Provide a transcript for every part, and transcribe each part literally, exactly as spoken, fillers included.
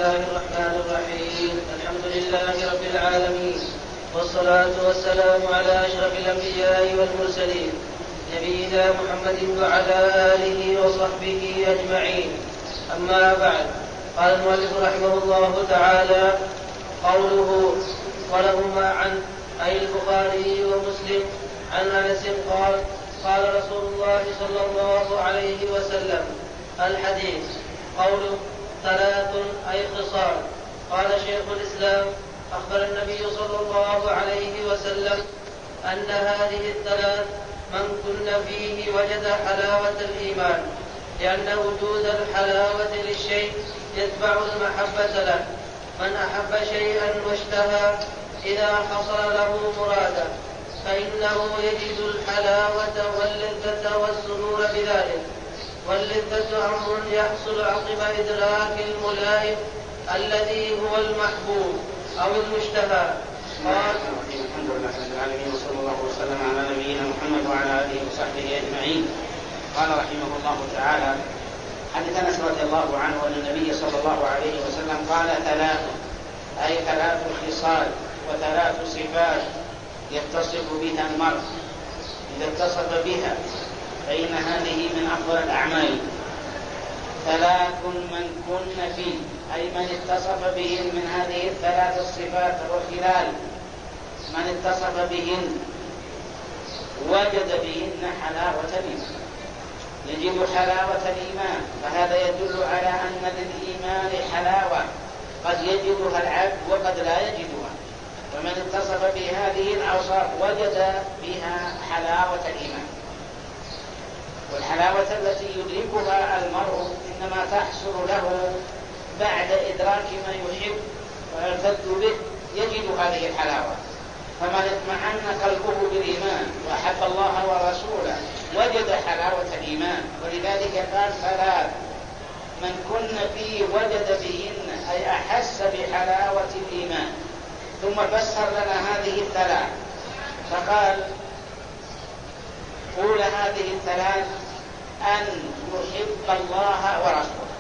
الله الرحمن الرحيم. الحمد لله رب العالمين، والصلاة والسلام على أشرف الأنبياء والمرسلين نبينا محمد وعلى آله وصحبه أجمعين. أما بعد، قال المؤلف رحمه الله تعالى: قوله ولهما عن أي البخاري ومسلم عن أنس قال: قال رسول الله صلى الله عليه وسلم. الحديث. قوله ثلاث أي خصال. قال شيخ الإسلام: أخبر النبي صلى الله عليه وسلم أن هذه الثلاث من كن فيه وجد حلاوة الإيمان، لأن وجود الحلاوة للشيء يتبع المحبة له. من أحب شيئا واشتهى إذا حصل له مراده فإنه يجد الحلاوة واللذة والسرور بذلك. واللذة أمر يحصل عقب إدراك الملائم الذي هو المحبوب أو المشتهى. قال: الحمد لله رب العالمين، وصلى الله وسلم على نبينا محمد وعلى آله وصحبه أجمعين. قال رحمه الله تعالى: حدث أنس رضي الله عنه أن النبي صلى الله عليه وسلم قال: ثلاث أي ثلاث خصال وثلاث صفات يتصف بها المرء، إذا اتصف بها فإن هذه من أفضل الأعمال. ثلاث من كن فيه أي من اتصف بهن من هذه الثلاث الصفات والخلال، من اتصف بهن وجد بهن حلاوة الإيمان، يجد حلاوة الإيمان. فهذا يدل على أن للإيمان حلاوة قد يجدها العبد وقد لا يجدها، ومن اتصف بهذه الأوصاف وجد بها حلاوة الإيمان. والحلاوة التي يدركها المرء إنما تحصل له بعد إدراك ما يحب ويرتد به، يجد هذه الحلاوة. فمن اطمأن قلبه بالإيمان وأحب الله ورسوله وجد حلاوة الإيمان. ولذلك قال: ثلاث من كن فيه وجد بهن أي أحس بحلاوة الإيمان. ثم فسر لنا هذه الثلاث فقال: قول هذه الثلاث أن يحب الله ورسوله،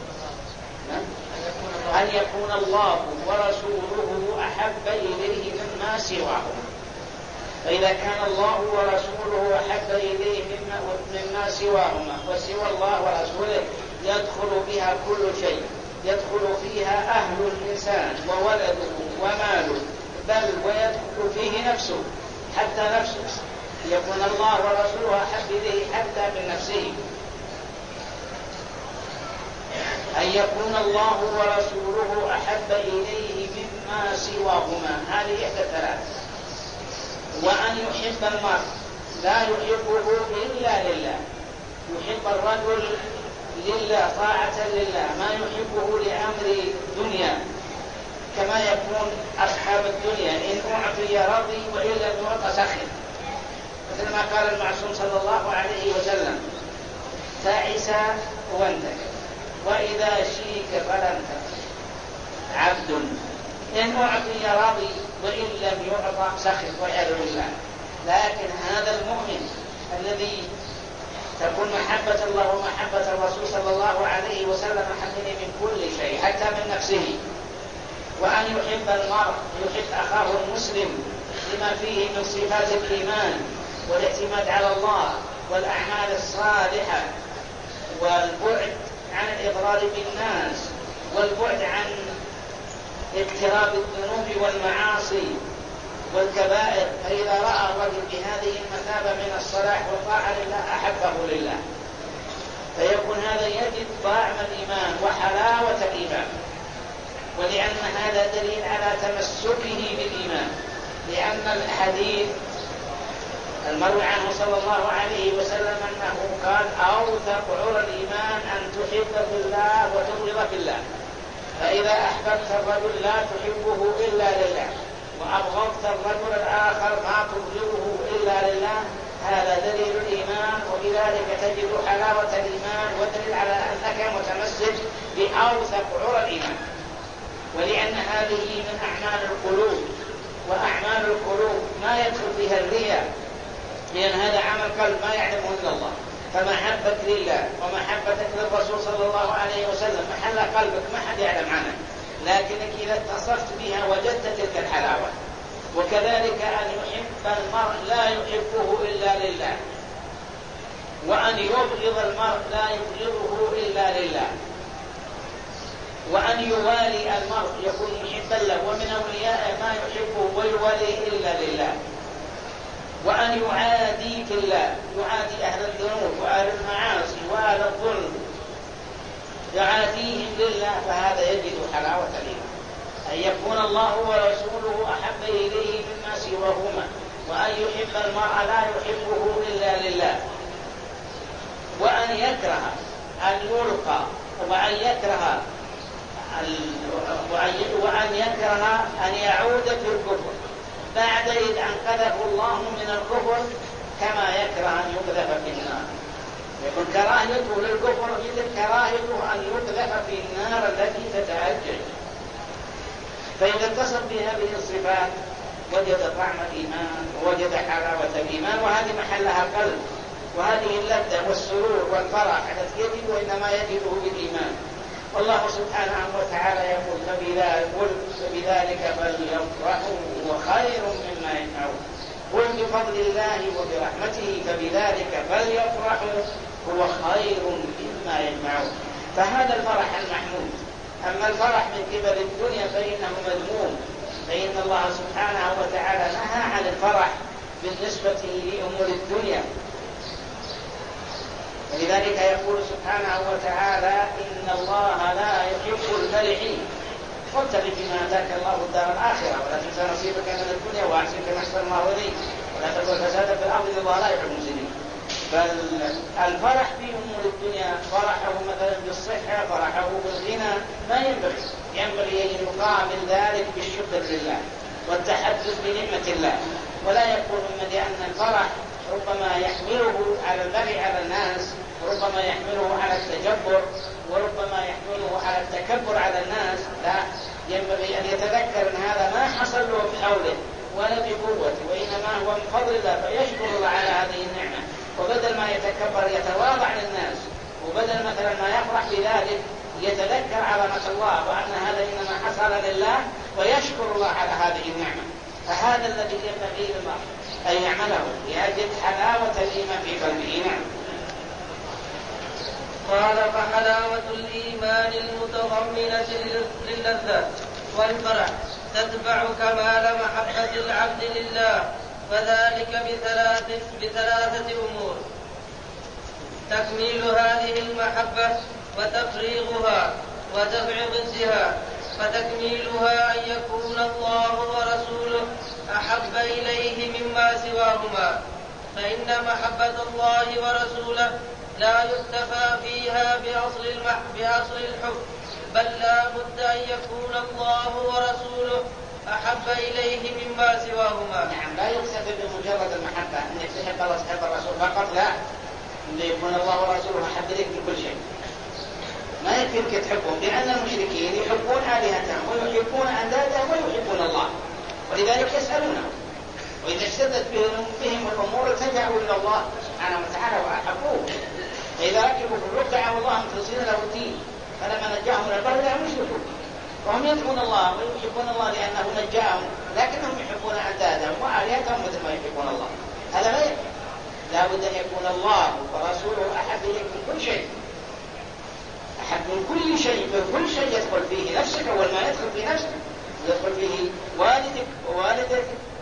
أن يكون الله ورسوله أحب إليه مما سواهما. فإذا كان الله ورسوله أحب إليه مما سواهما، وسوى الله ورسوله يدخل بها كل شيء، يدخل فيها أهل الإنسان وولده وماله، بل ويدخل فيه نفسه، حتى نفسه يكون الله ورسوله أحب إليه حتى من نفسه. أن يكون الله ورسوله أحب إليه مما سواهما، هذه إحدى الثلاث. وأن يحب المرء لا يحبه إلا لله، يحب الرجل لله طاعة لله، ما يحبه لأمر دنيا، كما يكون أصحاب الدنيا إن أعطي رضي وإن لم يعط سخط. مثل ما قال المعصوم صلى الله عليه وسلم: تعس وانتهى وإذا شيك فلن تقل. عبد إن أعطي رضي وإن لم يعط سخط والعياذ بالله. لكن هذا المؤمن الذي تكون محبة الله ومحبة الرسول صلى الله عليه وسلم أحبني من كل شيء حتى من نفسه. وأن يحب المرء يحب أخاه المسلم لما فيه من صفات الإيمان والاعتماد على الله والأعمال الصالحة، والبعد عن الإضرار بالناس، والبعد عن اقتراب الذنوب والمعاصي والكبائر. فإذا رأى الرجل بهذه المثابة من الصلاح والطاعة لله أحبه لله، فيكون هذا يجد طعم الإيمان وحلاوة الإيمان. ولأن هذا دليل على تمسكه بالإيمان، لأن الحديث المروي عنه صلى الله عليه وسلم أنه قال: أوثق عرى الإيمان أن تحب بالله وتبغض بالله. فإذا أحببت الرجل لا تحبه إلا لله، وأبغضت الرجل الآخر ما تبغضه إلا لله، هذا دليل الإيمان. وبذلك تجد حلاوة الإيمان ودليل على أنك متمسك بأوثق عرى الإيمان. ولأن هذه من أعمال القلوب، وأعمال القلوب ما يدخل فيها الرياء، لأن هذا عمل قلب ما يعلمه إلا الله. فمحبتك لله ومحبتك للرسول صلى الله عليه وسلم محل قلبك ما حد يعلم عنه. لكنك إذا اتصفت بها وجدت تلك الحلاوة. وكذلك أن يحب المرء لا يحبه إلا لله، وأن يبغض المرء لا يبغضه إلا لله، وأن يوالي المرء يكون محبا له ومن أوليائه ما يحبه ويواليه إلا لله، وأن يعادي في الله، يعادي أهل الذنوب وأهل المعاصي وأهل الظلم، يعاديهم لله، فهذا يجد حلاوة الإيمان. أن يكون الله ورسوله أحب إليه مما سواهما، وأن يحب المرء لا يحبه إلا لله، وأن يكره أن يلقى، وأن يكره وأن يكره أن يعود في الكفر بعد إذ أنقذه الله من الكفر، كما يكره أن يقذف في النار. يكون كراهيته للكفر مثل كراهيته أن يقذف في النار التي تتأجج. فإذا اتصف بهذه الصفات وجد طعم الإيمان ووجد حلاوة الإيمان، وهذه محلها القلب، وهذه اللذة والسرور والفرح التي يجد إنما يجده بالإيمان. والله سبحانه وتعالى يقول فبذلك فليفرحوا هو خير مما يجمعون. قل بفضل الله وبرحمته فبذلك فليفرحوا هو خير مما يجمعون. فهذا الفرح المحمود. أما الفرح من قبل الدنيا فإنه مذموم، فإن الله سبحانه وتعالى نهى عن الفرح بالنسبة لأمور الدنيا. ولذلك يقول سبحانه وتعالى إن الله لا يحب الفرحين وابتغ فيما آتاك الله الدار الآخرة ولا تنس نصيبك من الدنيا وأحسن كما أحسن الله إليك ولا تبغ فسادا في الأرض إن الله لا يحب المفسدين. فالفرح في أمور الدنيا، فرحه مثلا بالصحة، فرحه بالغنى، ما ينبغي ينبغي أن يقابل ذلك بالشكر لله والتحدث بنعمة الله، ولا يكون من لأن الفرح ربما يحمله على البغي على الناس، وربما يحمله على التجبر، وربما يحمله على التكبر على الناس. لا، ينبغي أن يتذكر أن هذا ما حصل له بحوله ولا بقوته، وإنما هو من فضل الله، فيشكر الله على هذه النعمة، وبدل ما يتكبر يتواضع للناس، وبدل مثلا ما يفرح بذلك يتذكر عظمة الله وأن هذا إنما حصل لله ويشكر الله على هذه النعمة. فهذا الذي ينبغي للمرء أن يعمله يجد حلاوة الإيمان في قلبه. نعم. قال فحلاوة الإيمان المتضمنة للذة والفرح تتبع كمال محبة العبد لله، وذلك بثلاث بثلاثة أمور: تكميل هذه المحبة وتفريغها ودفع ضدها. فتكميلها أن يكون الله ورسوله أحب إليه مما سواهما، فإن محبة الله ورسوله لا يكتفى فيها بأصل, المح... بأصل الحب، بل لا بد أن يكون الله ورسوله أحب إليه مما سواهما. نعم، لا يكتفى بمجرد المحبة أن تحب الله تحب الرسول فقط، لا، أن يكون الله ورسوله أحب إليك بكل شيء. ما يمكنك تحبهم، لأن المشركين يحبون آلهتهم ويحبون أندادهم ويحبون الله، ولذلك يسألونه، وإذا اشتدت بهم الأمور التجأوا إلى الله سبحانه وتعالى وأحبوه. فإذا ركبوا في الركب دعوا الله مخلصين له الدين، فلما نجاهم من البر لا يشركون، وهم يدعون الله ويحبون الله لأنه نجاهم، لكنهم يحبون أندادهم وآلهتهم مثل ما يحبون الله. هذا لا يكفي، لا بد أن يكون الله ورسوله أحب إليك من كل شيء، أحب من كل شيء، من كل شيء يدخل فيه نفسك، أول ما يدخل في نفسك يدخل فيه والدك ووالدك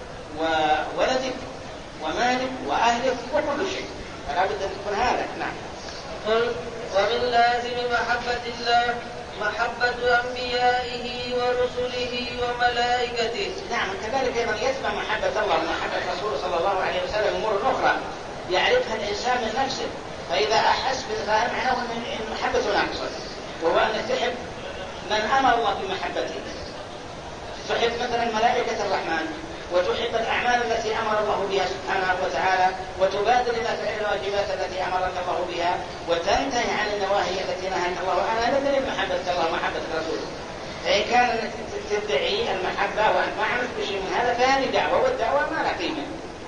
وولدك ومالك وأهلك وكل شيء، فلا بد أن تكون هذا. نعم. قل ومن لازم محبة الله محبة أنبيائه ورسله وملائكته. نعم، كذلك أيضا يتبع محبة الله ومحبة رسوله صلى الله عليه وسلم أمور أخرى يعرفها الإنسان من نفسه، فإذا أحس بالفهم معناه أن محبة ناقصة، وهو أن تحب من أمر الله بمحبته، تحب مثلا ملائكة الرحمن، وتحب الأعمال التي أمر الله بها سبحانه وتعالى، وتبادر إلى فعل الواجبات التي أمرك الله بها، وتنتهي عن النواهي التي نهاك الله عنها، هذا دليل محبة الله ومحبة رسوله. فإن كان تدعي المحبة وأنت ما عملت بشيء من هذا فهذه دعوة، والدعوة ما لا قيمة،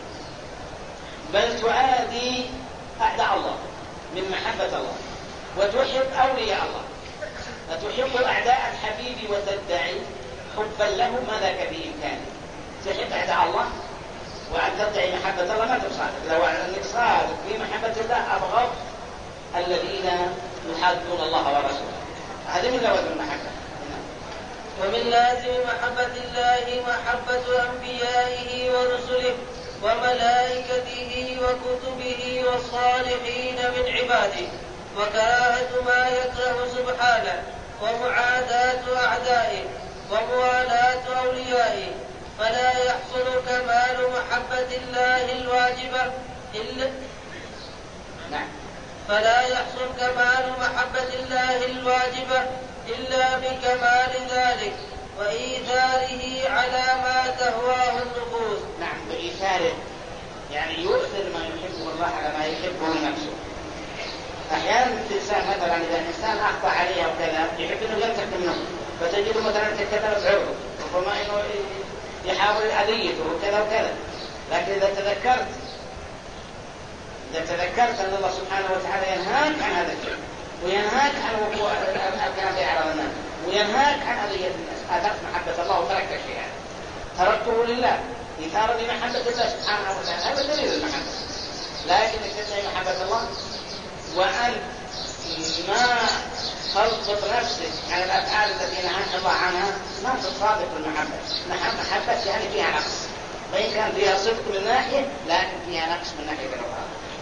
بل تعادي أعداء الله من محبة الله، وتحب أولياء الله. فتحب أعداء الحبيب وتدعي حبا له ما ذاك بإمكانك. تحب أعداء الله وأن تدعي محبة الله ما تصادق. لو أنك صادق في محبة الله أبغض الذين يحادون الله ورسوله. هذه من لوازم المحبة. ومن لازم محبة الله محبة أنبيائه ورسله وملائكته وكتبه والصالحين من عباده، وكراهة ما يكره سبحانه، ومعاداة أعدائه، وموالاة أوليائه. فلا يحصل كمال محبة الله الواجبة إلا نعم. فلا يحصل كمال محبة الله الواجبة إلا بكمال ذلك وإيثاره على ما تهواه النفوس. نعم، بإيثاره يعني يؤثر ما يحبه الله على ما يحبه نفسه. أحيانا الإنسان مثلا إذا الإنسان أخطأ عليه أو كذا يحب أنه ينتقم منه، فتجده مثلا تكتب بعرضه ربما أنه يحاول أذيته وكذا وكذا. لكن إذا تذكرت إذا تذكرت أن الله سبحانه وتعالى ينهاك عن هذا الشيء وينهاك عن وقوع الكلام في أعراض الناس وينهاك عن أذية الناس، أثرت محبة الله وتركت الشيء هذا، تركته لله إثارة لمحبة الله سبحانه وتعالى. هذا دليل المحبة. لكن تدعي محبة الله وأن ما تضبط نفسك عن الأفعال التي نهاك الله عنها ما تصادق المحبة. محبة يعني فيها نقص، وإن كان فيها صدق من ناحية لكن فيها نقص من ناحية أخرى.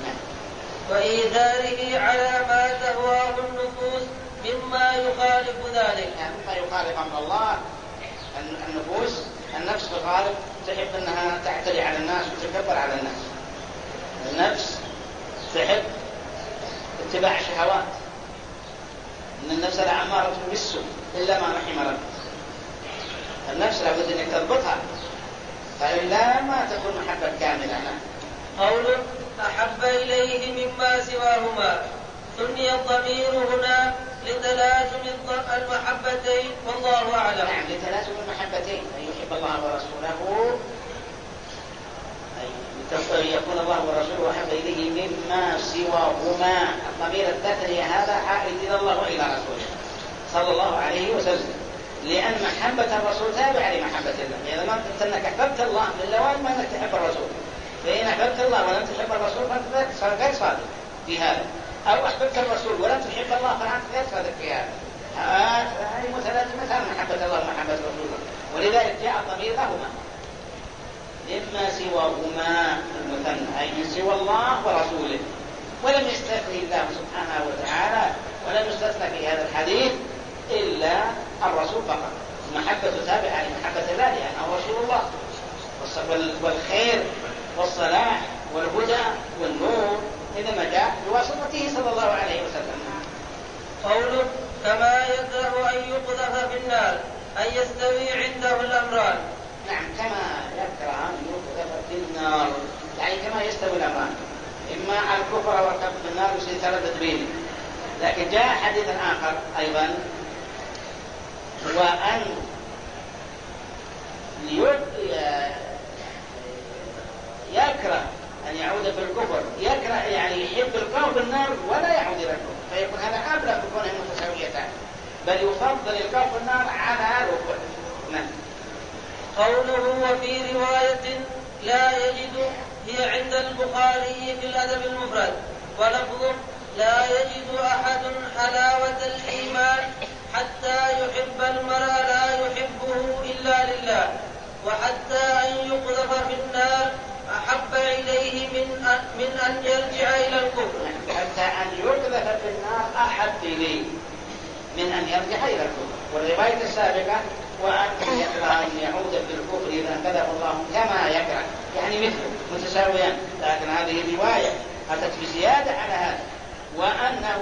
وإيثاره على ما تهواه النفوس مما يخالف ذلك، يعني مما يخالف أمر الله. النفوس النفس في الغالب تحب أنها تعتدي على الناس وتكبر على الناس. النفس تحب اتباع الشهوات، إن النفس لأمارة بالسوء إلا ما رحم ربك. النفس لابد أنك تضبطها، فإلا ما تكون محبة كاملة. قوله أحب إليه مما سواهما، ثني الضمير هنا لتلازم المحبتين والله أعلم. نعم، لتلازم المحبتين، أن يحب الله ورسوله، أي يكون الله ورسوله أحب إليه مما سواهما. الضمير التثنية هذا عائد إلى الله وإلى رسوله صلى الله عليه وسلم، لأن محبة الرسول تابعة لمحبة الله. إذا ما قلت أنك أحببت الله من لوازم أنك تحب الرسول، فإن أحببت الله ولم تحب الرسول فأنت غير صادق في هذا، أو أحببت الرسول ولم تحب الله فأنت غير صادق في هذا. هذه متلازمة محبة الله ومحبة رسوله، ولذلك جاء الضمير لهما مما سواهما المثنى، أي من سوى الله ورسوله. ولم يستثني الله سبحانه وتعالى ولم يستثنى في هذا الحديث إلا الرسول فقط. المحبة تابعة لمحبة الله لأنه رسول الله، والخير والصلاح والهدى والنور إنما جاء بواسطته صلى الله عليه وسلم. قوله كما يكره أن يقذف في النار أن يستوي عنده الأمران. نعم، كما يكره أن يقذف في النار يعني كما يستوي الأمران، إما الكفر والقذف في النار يصير تردد بينه. لكن جاء حديث آخر أيضا وأن يكره أن يعود في الكفر، يكره يعني يحب القوم بالنار ولا يعود إلى الكفر، فيكون هذا أبلغ بكونه متساويتان، بل يفضل القوم بالنار على الكفر. نعم. قوله وفي رواية لا يجد هي عند البخاري في الأدب المفرد، ولفظه لا يجد أحد حلاوة الإيمان حتى يحب المرء لا يحبه إلا لله، وحتى أن يقذف في النار أحب إليه من أن, من أن يرجع إلى الكفر. حتى أن يقذف في النار أحب إليه من أن يرجع إلى الكفر. والرواية السابقة وأن يكره أن يعود في الكفر إذا أنقذه الله كما يكره، يعني مثله متساويان. لكن هذه الرواية أتت بزيادة على هذا، وأنه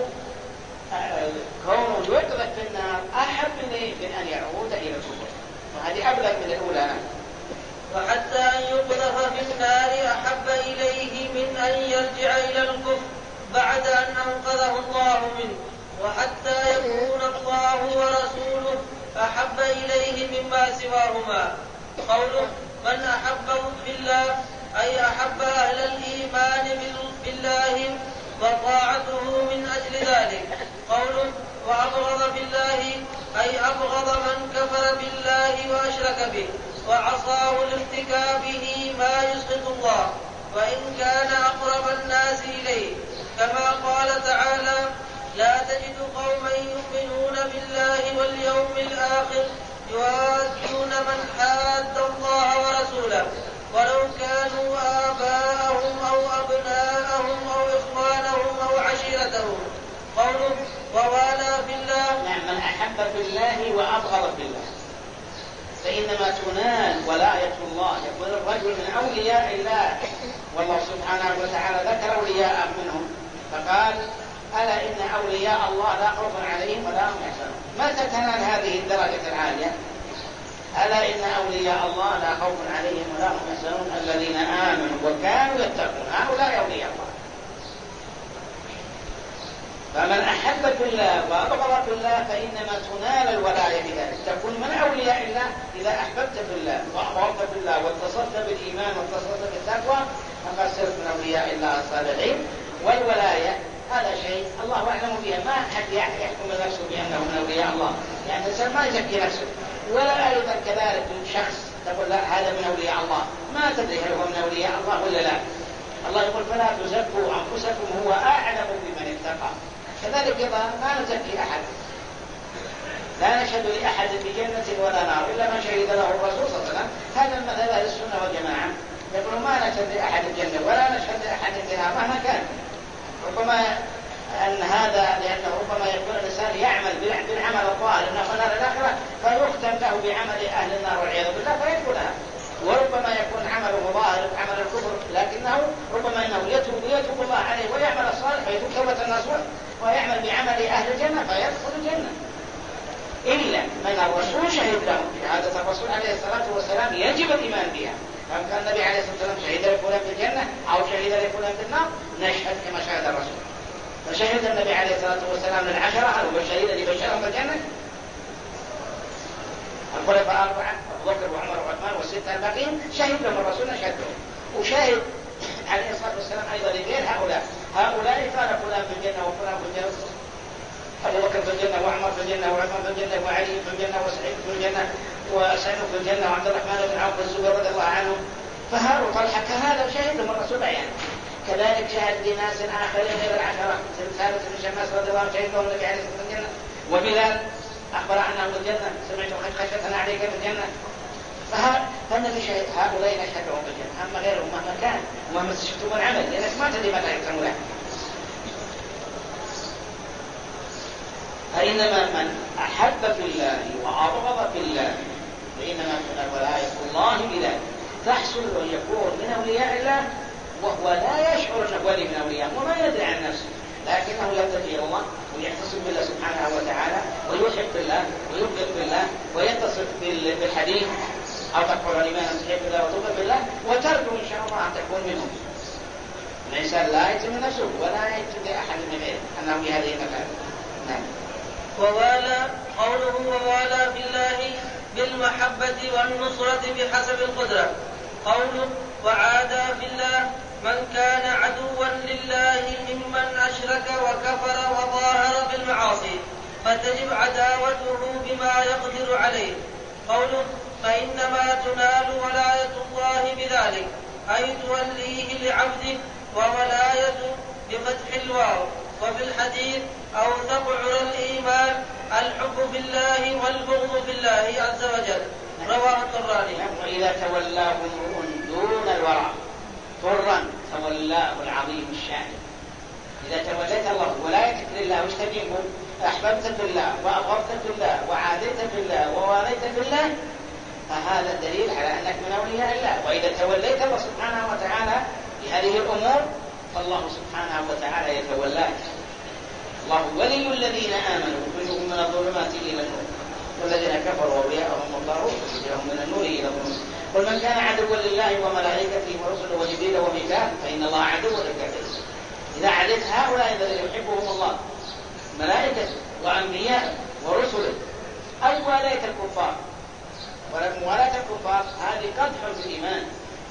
كونه يقذف في النار أحب إليه من أن يعود إلى الكفر، وهذه أبلغ من الأولى. وحتى أن يقذف في النار أحب إليه من أن يرجع إلى الكفر بعد أن أنقذه الله منه، وحتى يكون الله ورسوله أحب إليه مما سواهما. قوله من أحبه بالله أي أحب أهل الإيمان بالله وطاعته من أجل ذلك. قوله وأبغض بالله به وعصاه لارتكابه ما يسخط الله وإن كان أقرب الناس إليه، كما قال تعالى: لا تجد قوما يؤمنون بالله واليوم الآخر يوادون من حاد الله ورسوله ولو كانوا آباءهم أو أبناءهم أو إخوانهم أو عشيرتهم. قوله ووالى في الله، نعم، من أحب في الله وأبغض في الله، فإنما تنال ولاية الله. يقول الرجل من أولياء الله، والله سبحانه وتعالى ذكر أولياء منهم فقال: ألا إن أولياء الله لا خوف عليهم ولا هم يحزنون. متى تنال هذه الدرجة العالية؟ ألا إن أولياء الله لا خوف عليهم ولا هم يحزنون الذين آمنوا وكانوا يتقون، هؤلاء أولياء الله. فمن أحب في الله وأبغض في الله فإنما تنال الولاية بذلك. تكون من أولياء الله إذا أحببت في الله وأبغضت في الله واتصلت بالإيمان واتصلت بالتقوى، فقد صرت من أولياء الله الصالحين. والولاية هذا شيء الله أعلم بها، ما أحد يحكم نفسه بأنه من أولياء الله، يعني الإنسان ما يزكي نفسه. ولا أيضا كذلك شخص تقول لا هذا من أولياء الله، ما تدري هل هو من أولياء الله ولا لا. الله يقول: فلا تزكوا أنفسكم هو أعلم بمن اتقى. كذلك أيضا ما نزكي أحد، لا نشهد لأحد بجنة ولا نار إلا من شهد له الرسول صلى الله عليه وسلم. هذا المذهب أهل السنة والجماعة، يقولون ما نشهد لأحد الجنة ولا نشهد لأحد النار مهما كان. ربما أن هذا لأنه ربما يكون الإنسان يعمل بالعمل الظاهر أنه في نار الآخرة فيختم له بعمل أهل النار والعياذ بالله فيدخلها، وربما يكون عمله ظاهر عمل الكفر لكنه ربما أنه يتوب يتوب الله عليه ويعمل الصالح فيتوب توبة نصوح ويعمل بعمل أهل الجنة فيدخل الجنة، إلا من الرسول شهد له شهادة الرسول عليه الصلاة والسلام يجب الإيمان بها. كان النبي عليه الصلاة والسلام شهد لفلان في الجنة أو شهد لفلان في النار نشهد كما شهد الرسول. فشهد النبي عليه الصلاة والسلام للعشرة هل هو الشهيد اللي بشرهم في الجنة؟ الخلفاء أربعة أبو بكر وعمر وعثمان والستة الباقين شهد لهم الرسول نشهد لهم. وشهد عليه الصلاة والسلام أيضا لغير هؤلاء، هؤلاء قال فلان في الجنة وفلان في الجنة، أبو بكر في الجنة وعمر في الجنة وعثمان في الجنة وعلي في الجنة وسعيد في الجنة وسعيد في الجنة وعبد الرحمن بن عوف الزبير رضي الله عنهم. فهؤلاء طلحة كهذا شهد لهم الرسول عيان. كذلك شهد لناس آخرين غير العشرة، ثابت بن شماس رضي الله عنه شهد لهم النبي عليه الصلاة والسلام في الجنة، وبلال أخبر عنه في الجنة سمعت خشية عليك في الجنة. فالنبي شهد هؤلاء نشهد لهم في الجنة، أما غيرهم مهما كان ومهما استشفتم العمل لأنك ما تدري ماذا يكتم له. فإنما من أحب في الله وأبغض في الله فإنما ولاية الله بذلك تحصل ويكون من أولياء الله وهو لا يشعر أنه ولي من أولياء وما يدري عن نفسه، لكنه يلتجئ الله ويعتصم بالله سبحانه وتعالى ويحب الله ويبغض بالله ويتصف بالحديث أو تقول الإيمان أن تحب الله وتبغض بالله وترجو إن شاء الله أن تكون منهم. الإنسان لا يتم نفسه ولا يتم أحد من غيره أنه بهذه المكان. نعم. ووالى قوله ووالى في الله بالمحبة والنصرة بحسب القدرة. قوله وعادى في الله من كان عدوا لله ممن أشرك وكفر وظاهر بالمعاصي فتجب عداوته بما يقدر عليه. قوله فإنما تنال ولاية الله بذلك أي توليه لعبده، وولاية بفتح الواو. وفي الحديث أو تقعر الإيمان الحب في الله والبغض في الله عز وجل. رواه الطبراني. وإذا تولاه امرؤ دون الورع طرا تولاه العظيم الشان. إذا توليت الله ولايتك لله واستجيبه أحببت في الله وأبغضت في الله وعاديت في الله وواليت في الله فهذا دليل على أنك من أولياء الله. وإذا توليت الله سبحانه وتعالى بهذه الأمور فالله سبحانه وتعالى يتولاك. الله ولي الذين آمنوا يخرجهم من الظلمات إلى النور والذين كفروا أولياءهم الطاغوت يخرجهم من النور إلى الظلمات. قل من كان عدوا لله وملائكته ورسله وجبريل وميكال فإن الله عدو للكافرين. إذا عدت هؤلاء الذين يحبهم الله ملائكته وأنبياءه ورسله أو ولاية الكفار، ولكن ولاية الكفار هذه قدح في الإيمان،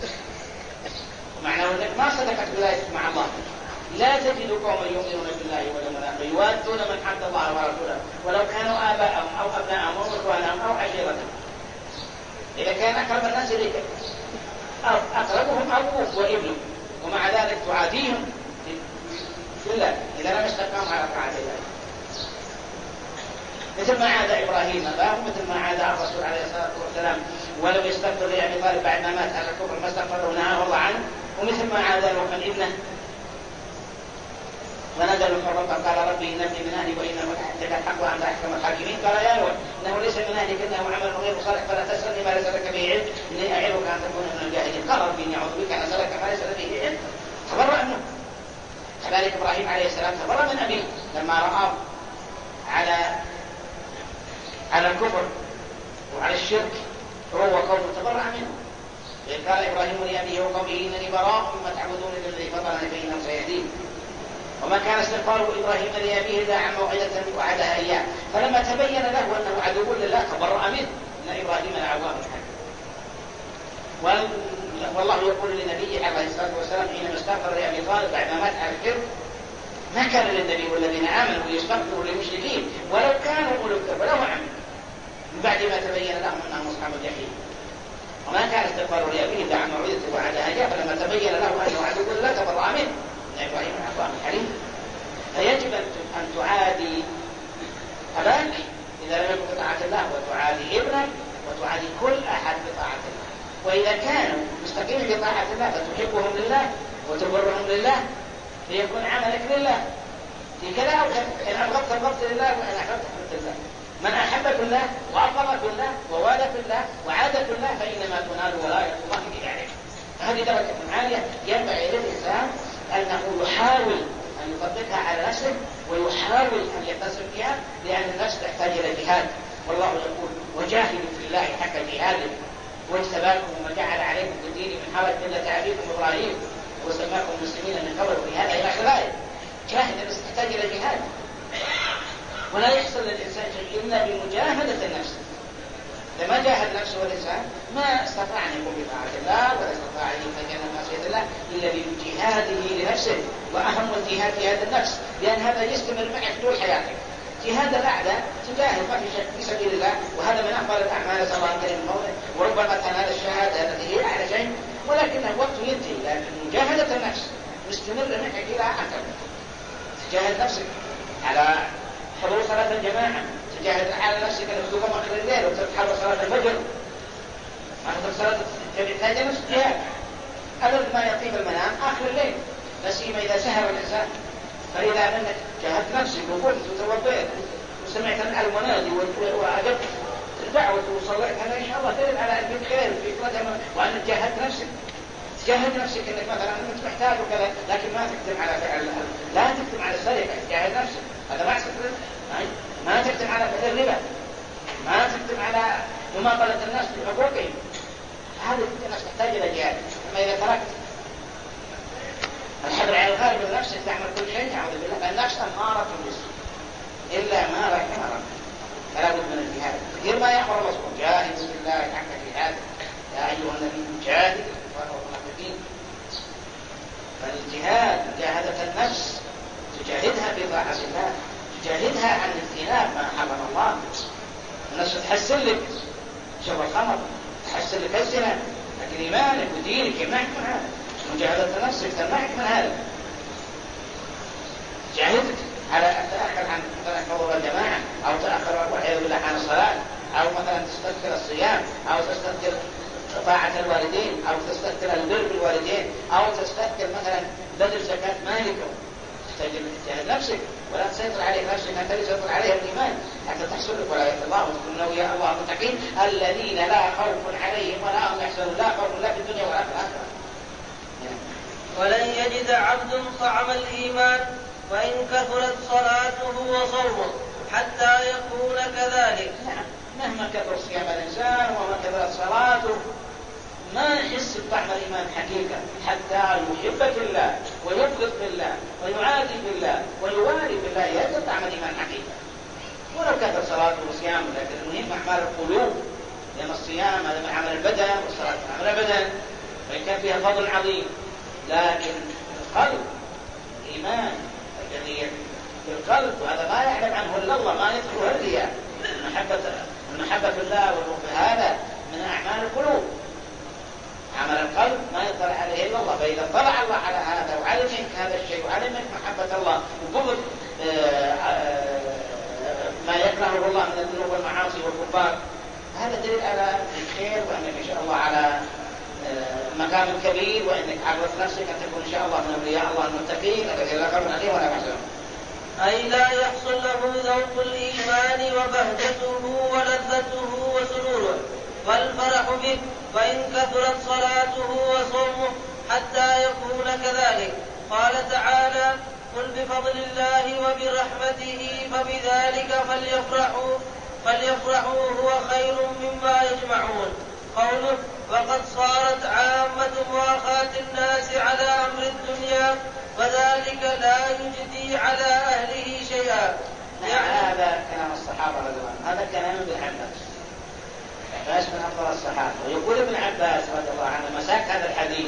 ومعناه أنك ما صدقت ولايتك مع الله. لا تجد قوما يؤمنون بالله واليوم الآخر يوادون من حد الله ورسوله ولو كانوا آباءهم أو أبناءهم أو إخوانهم أو عشيرتهم. إذا كان أقرب الناس إليك أقربهم أبوك وابنك، ومع ذلك تعاديهم في الله إذا لم يستقاموا على طاعة الله، مثل ما عاد إبراهيم أباه، مثل ما عاد الرسول عليه الصلاة والسلام ولم يستغفر لأبي طالب بعد ما مات على الكفر ما استغفره ونهاه الله عنه، ومثل ما عاد نوح ابنه ونادى نوح ربه قال ربي إنني من أهلي وإنه لك الحق وأنت أحكم الحاكمين، قال يا نوح إنه ليس من أهلك إنه عمل غير صالح فلا تسألني ما ليس لك به علم إني أعظك أن تكون من الجاهلين. قال ربي إني أعوذ بك أن أسألك ما ليس لك به علم، تبرأ منه. كذلك إبراهيم عليه السلام تبرأ من أبيه لما رآه على على الكفر وعلى الشرك هو وقومه، تبرأ منه. إذ قال إبراهيم لأبيه وقومه إنني براء مما تعبدون إلا الذي فطرني فإنه سيهدين. وما كان استغفار إبراهيم لأبيه إلا عن موعدة وعدها إياه، فلما تبين له أنه عدو لله تبرأ منه، إن إبراهيم لأواه حكيم. والله يقول لنبيه عليه الصلاة والسلام حينما استغفر لأبي طالب بعد ما مات على الشرك: ما كان للنبي والذين آمنوا ليستغفروا للمشركين ولو كانوا أولي القربى ولو عملوا من بعد ما تبين لهم أنهم أصحاب الجحيم. وما كان استغفار لأبيه إلا عن موعدة وعدها إياه، فلما تبين له أنه عدو لله تبرأ منه، إن إبراهيم لأواه حليم. فيجب أن تعادي أباك إذا لم يكن بطاعة الله، وتعادي ابنك، وتعادي كل أحد بطاعة الله. وإذا كانوا مستقيمين بطاعة الله فتحبهم لله وتبرهم لله ليكون عملك لله في كذا أو كذا. إن أبغضت أبغضت لله وإن أحببت أحببت لله. من أحب في الله وأبغض في الله ووالى في الله وعاد في الله فإنما تنال ولاية الله بذلك. هذه درجة عالية ينبغي للإنسان أنه يحاول أن يطبقها على نفسه ويحاول أن يتصل بها، لأن النفس تحتاج إلى جهاد. والله يقول: وجاهدوا في الله حق جهاده واجتباكم وجعل عليكم في الدين من حرج ملة أبيكم إبراهيم وسماكم مسلمين من قبل وفي هذا إلى آخر الآية. جاهد النفس تحتاج إلى جهاد، ولا يحصل للإنسان شيء إلا بمجاهدة النفس. لما جاهد نفسه والإنسان ما استطاع أن يقوم بطاعة الله ولا استطاع أن يتجنب معصية الله إلا بجهاده لنفسه. وأهم الجهاد جهاد النفس، لأن هذا يستمر معك طول حياتك. جهاد الأعداء تجاهد ما في شك في سبيل الله، وهذا من أفضل الأعمال صلى الله عليه وسلم، وربما تنال الشهادة التي هي أعلى شيء، ولكنه وقت ينتهي. لكن مجاهدة النفس مستمر معك إلى آخر. تجاهد نفسك على حضور صلاة الجماعة، تجاهد على نفسك أن تقوم آخر الليل وتتحرى صلاة الفجر. ما تقوم صلاة تحتاج نفس جهاد. أبد ما يطيب المنام آخر الليل، لا سيما إذا سهر الإنسان. فإذا أنك جاهدت نفسك وقمت وتوضيت وسمعت المنادي وأجبت الدعوة وصليت، هذا إن شاء الله دليل على أنك خير في قدم وأنك جاهدت نفسك. تجاهد نفسك أنك مثلا أنت محتاج وكذا، لكن ما تكتم على فعل، لا تكتم على السرقة، تجاهد نفسك. هذا ما يصير. ما تكتم على فعل الربا، ما تكتم على مماطلة الناس بحقوقهم. هذه الناس تحتاج إلى جهاد. أما إذا تركت الحذر على الغالب نفسك تعمل كل شيء، أعوذ بالله، النفس أمارة بالسوء إلا ما رحم ربك. فلا بد من الجهاد. كثير ما يأمر الله سبحانه: جاهدوا في الله حق جهاده يا أيها النبي جاهد والمنافقين. فالجهاد مجاهدة النفس، تجاهدها بطاعة الله، تجاهدها عن اجتناب ما حرم الله. النفس تحسن لك شرب الخمر، تحسن لك الزنا، لكن إيمانك ودينك يمنعك من هذا. مجاهدة نفسك تمنعك من هذا. جاهدك على أن تأخر عن مثلا حضور الجماعة، أو تأخر والعياذ بالله عن الصلاة، أو مثلا تستذكر الصيام، أو تستذكر طاعة الوالدين، أو تستذكر البر بالوالدين، أو تستذكر مثلا بذل زكاة مالك. تجاهد نفسك ولا تسيطر عليك نفسك حتى يسيطر عليها الإيمان، حتى تحصل لك ولاية الله وتكون أولياء الله المتقين الذين لا خوف عليهم ولا هم يحزنون. لا خوف لا في الدنيا ولا في الآخرة. ولن يجد عبد طعم الإيمان وإن كثرت صلاته وصومه حتى يكون كذلك. نعم، مهما كثر صيام الإنسان ومهما كثرت صلاته ما يحس بطعم الإيمان حقيقة حتى يحب في الله ويبغض في الله ويعادي في الله ويوالي في الله، يجد طعم الإيمان حقيقة ولو كثر صلاته وصيامه. لكن المهم أعمال القلوب، لأن الصيام هذا من عمل البدن والصلاة من عمل البدن، وإن كان فيها فضل عظيم، لكن القلب إيمان الذي في القلب، وهذا ما يعلم عنه إلا الله، ما يدخله الرياء. المحبة المحبة في الله والبغض هذا من من أعمال القلوب. عمل القلب ما يطلع عليه إلا الله، فإذا اطلع الله على هذا وعلم منك هذا الشيء وعلم منك محبة الله وبغض ما يكرهه الله من الذنوب والمعاصي والكفار، هذا دليل على الخير، وأنك إن شاء الله على مقام كبير، وأنك عرضت نفسك أن تكون إن شاء الله من أولياء الله المتقين الذين لا خوف عليهم ولا يحزنون. أي لا يحصل له ذوق الإيمان وبهجته ولذته وسروره والفرح به، وإن كثرت صلاته وصومه حتى يكون كذلك. قال تعالى: قل بفضل الله وبرحمته فبذلك فليفرحوا فليفرحوا هو خير مما يجمعون. قوله: وقد صارت عامة مؤاخاة الناس على أمر الدنيا وذلك لا يجدي على أهله شيئا. يعني هذا كلام الصحابة رضي الله عنهم، هذا كلام ابن عباس. عباس من أفضل الصحابة. ويقول ابن عباس رضي الله عنه مساك هذا الحديث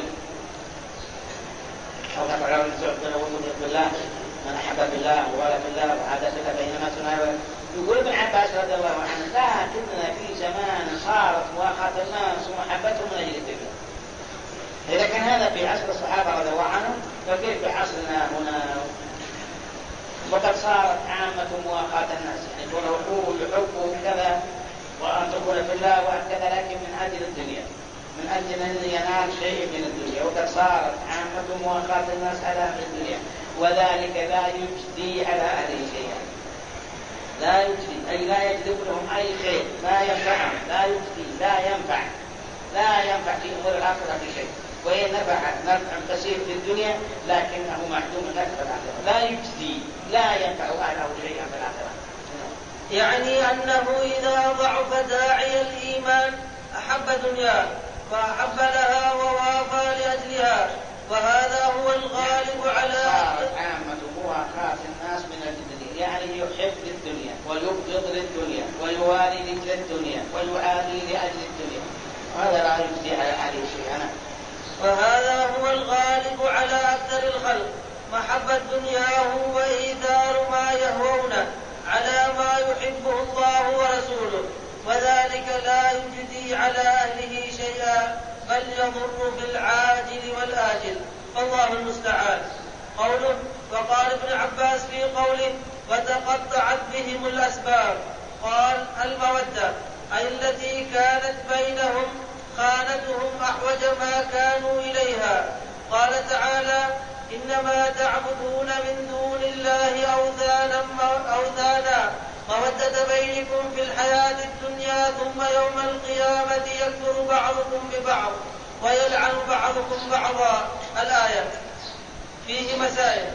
أو تقرأ من سعودنا وجود بالله من أحب بالله وغلى بالله وهذا سنة بينما سنة. يقول ابن عباس رضي الله عنه: لكننا في زمان صارت مؤاخاة الناس ومحبتهم من أجل الدنيا. إذا كان هذا في عصر الصحابة رضي الله عنهم، فكيف في عصرنا هنا؟ وقد صارت عامة مؤاخاة الناس، يعني يقول عقول حب وكذا وأن تقول في الله وهكذا، لكن من أجل الدنيا، من أجل أن ينال شيء من الدنيا. وقد صارت عامة مؤاخاة الناس على أهل الدنيا وذلك لا يجدي على أهله شيئا. لا يجدي أي لا يجلب لهم أي خير، لا ينفعهم، لا يجدي لا ينفع، لا ينفع في أمور الآخرة في شيء، وإن نفع نفع كثير في الدنيا لكنه محدود لك في الآخرة. لا يجدي لا ينفع أهله شيئا في الآخرة. يعني أنه إذا ضعف داعي الإيمان أحب دنياه فأحب لها ووافى لأجلها، وهذا هو الغالب على عامة مؤاخاة الناس من الدنيا، يعني يحب للدنيا ويبغض للدنيا ويوالي للدنيا ويعادي لأجل الدنيا، وهذا لا يجدي على عليه شيئا. وهذا هو الغالب على أكثر الخلق، محبة دنياه وإيثار ما يهوونه على ما يحبه الله ورسوله، وذلك لا يجدي على أهله شيئا بل يضر بالعاجل والآجل، فالله المستعان. قوله: وقال ابن عباس في قوله: وتقطعت بهم الأسباب، قال: المودة أي التي كانت بينهم خانتهم أحوج ما كانوا إليها. قال تعالى: إنما تعبدون من دون الله أوثانا أوثانا مودة بينكم في الحياة الدنيا ثم يوم القيامة يكفر بعضكم ببعض ويلعن بعضكم بعضا. الآية. فيه مسائل.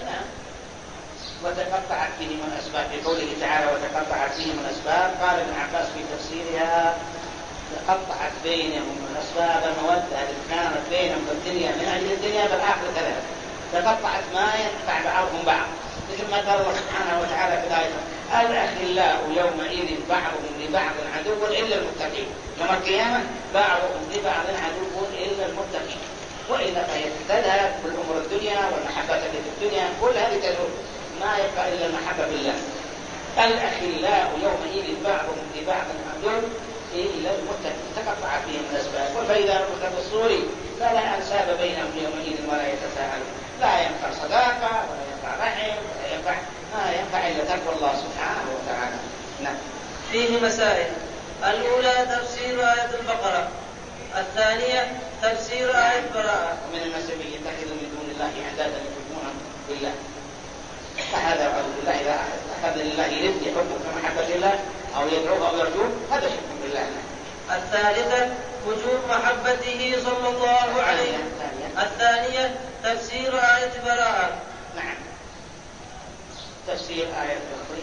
وتقطعت بهم الأسباب، في قوله تعالى وتقطعت بهم الأسباب، قال ابن عباس في تفسيرها: تقطعت بينهم الأسباب المودة التي كانت بينهم في الدنيا من أجل الدنيا بالآخرة كذلك. تقطعت ما ينفع بعضهم بعض، مثل ما قال الله سبحانه وتعالى في الآية: الأخلاء يومئذ بعضهم لبعض عدو إلا المتقين. يوم القيامة بعضهم لبعض عدو إلا المتقين. وإذا تذهب كل أمور الدنيا والمحبة التي في الدنيا كل هذه تذهب، ما يبقى إلا المحبة بالله. الأخلاء يومئذ بعضهم لبعض عدو إلا المتقين. تقطعت بهم الأسباب. فإذا نفخ في الصور فلا أنساب بينهم يومئذ ولا يتساءلون. لا ينفع صداقة ولا ينفع رحم ولا ينفع ما ينفع إلا تقوى الله سبحانه وتعالى. نعم. فيه مسائل. الأولى تفسير آية البقرة، الثانية تفسير آية براءة. ومن الناس من يتخذ من دون الله أندادا يحبونهم بالله، فهذا أعوذ بالله إذا أخذ لله يد يحبه كمحبة الله أو يدعوه أو يرجوه، هذا شرك بالله. الثالثة وجوب محبته صلى الله عليه وسلم. الثانية تفسير آية براءة. نعم. تفسير آية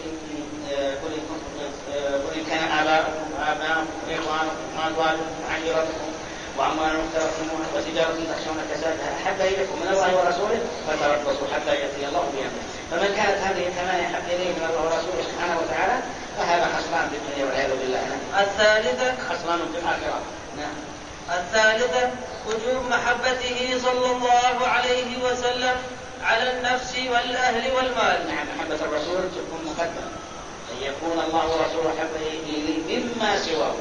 قل إن كان آباؤكم وآباؤكم وإخوانكم وأزواجكم وعشيرتكم وأموال اقترفتموها وتجارة تخشون كسادها أحب إليكم من الله ورسوله فتربصوا حتى يأتي الله بأمره. فمن كانت هذه الثمانية أحب إليه من الله ورسوله سبحانه وتعالى فهذا خسران في الدنيا والعياذ بالله. الثالثة خسران في الآخرة. نعم. الثالثة وجوب محبته صلى الله عليه وسلم على النفس والأهل والمال. نعم. محبة الرسول تكون مقدمة، أن يكون الله ورسوله أحب إليه مما سواه.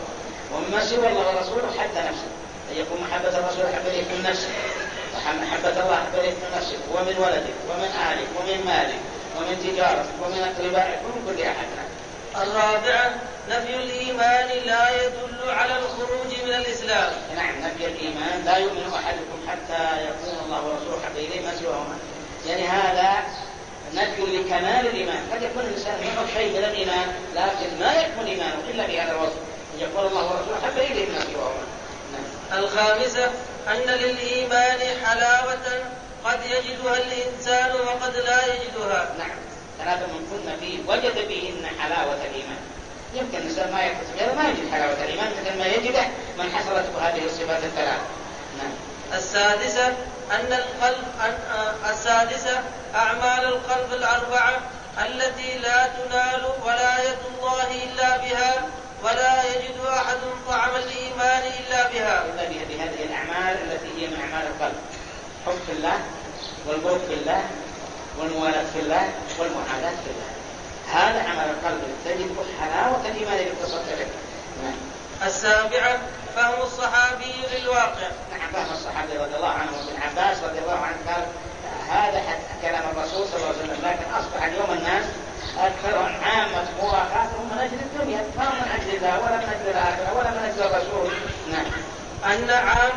ومما سوى الله ورسوله حتى نفسه، أن يكون محبة الرسول أحب إليك من نفسك، ومحبة الله أحب إليك من نفسك ومن ولدك ومن أهلك ومن مالك ومن تجارتك ومن أقربائك ومن كل أحد. الرابعة نفي الإيمان لا يدل على الخروج من الإسلام. نعم، نفي الإيمان لا يؤمن أحدكم حتى يكون الله ورسوله أحب إليه ما سواهما، يعني هذا نفي لكمال الإيمان. قد يكون الإنسان معه شيء من الإيمان لكن ما يكون إيمانه إلا بهذا الوصف، أن يكون الله ورسوله أحب إليه ما سواهما. نعم. الخامسة أن للإيمان حلاوة قد يجدها الإنسان وقد لا يجدها. نعم، ثلاثة من كنا فيه وجد بهن حلاوة الإيمان. يمكن الإنسان ما يكتسب هذا ما يجد حلاوة الإيمان مثل ما يجده من حصلته هذه الصفات الثلاث. نعم. السادسة أن القلب أن السادسة أعمال القلب الأربعة التي لا تنال ولاية الله إلا بها، ولا يجد أحد طعم الإيمان إلا بها. إلا بهذه الأعمال التي هي من أعمال القلب: حب في الله، والبغض في الله، والموالاة في الله، والمعاداة في الله. هذا عمل القلب تجد حلاوة الإيمان يتصف به. نعم. السابعة فهم الصحابي للواقع. نعم، فهم الصحابي رضي الله عنه. وابن عباس رضي الله عنه قال هذا كلام الرسول صلى الله عليه وسلم، لكن أصبح اليوم الناس أكثرهم عامة مواقاتهم من أجل الدنيا، ما من أجل الله ولا من أجل الآخرة ولا من أجل الرسول. نعم. أن عام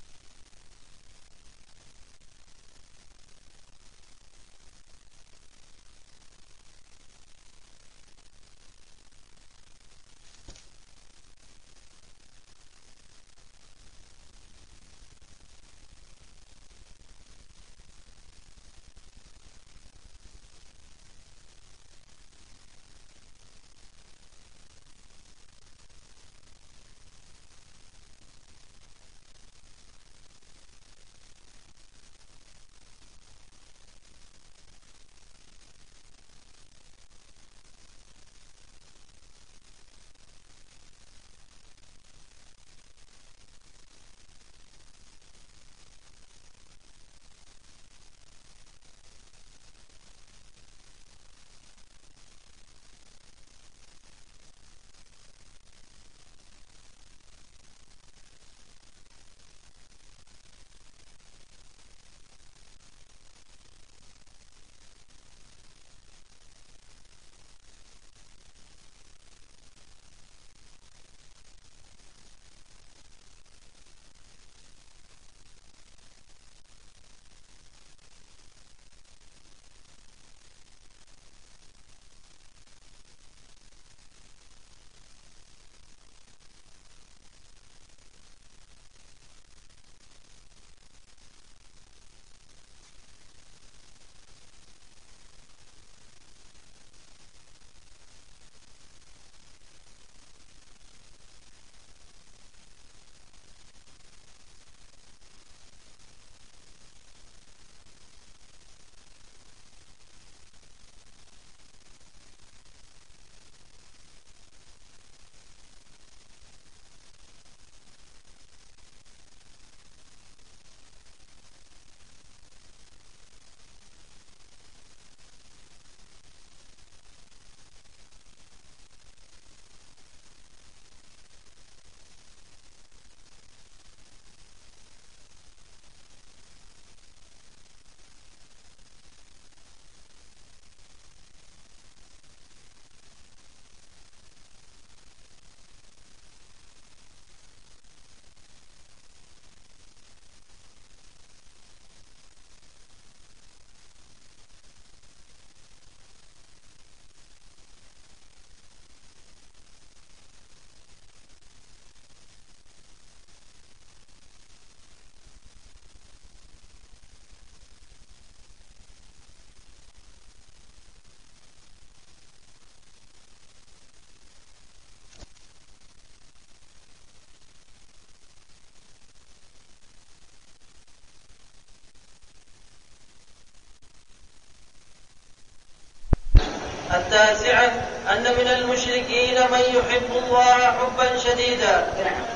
التاسعة أن من المشركين من يحب الله حبا شديدا.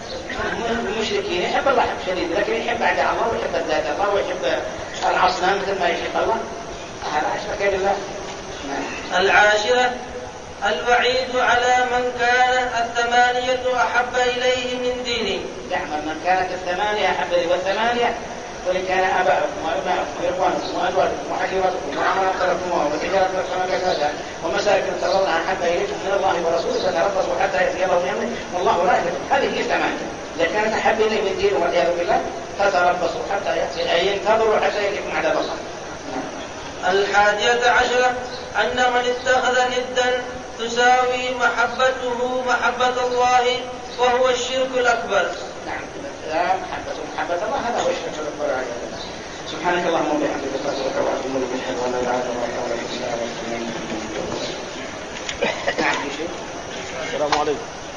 المشركين يحب الله حب شديد، لكن يحب أعداء الله ويحب ذات الله ويحب الأصنام مثل ما يحب الله. هذا أشرك بالله. العاشرة الوعيد على من كان الثمانية أحب إليه من دينه. نعم، من كانت الثمانية أحب إليه، والثمانية وإن كان آباؤكم وأبناؤكم وإخوانكم وأزواجكم وعشيرتكم وعمل اقترفتموها وتجارة تخشون كسادها ومساكن ترضونها أحب إليكم من الله ورسوله فتربصوا حتى يأتي الله بأمره والله لا يهدي. هذه هي الثمانية. إذا كانت أحب إليه من دين والعياذ بالله فتربصوا حتى يأتي، أي ينتظروا حتى يأتيكم عذاب الله. الحادية عشرة أن من اتخذ ندا تساوي محبته محبة الله وهو الشرك الأكبر. نعم، لا محبة محبة الله هذا هو الشرك الأكبر. سبحانك اللهم وبحمدك أستغفرك وأتوب إليك أشهد أن لا إله إلا أنت. نعم في شيء. السلام عليكم.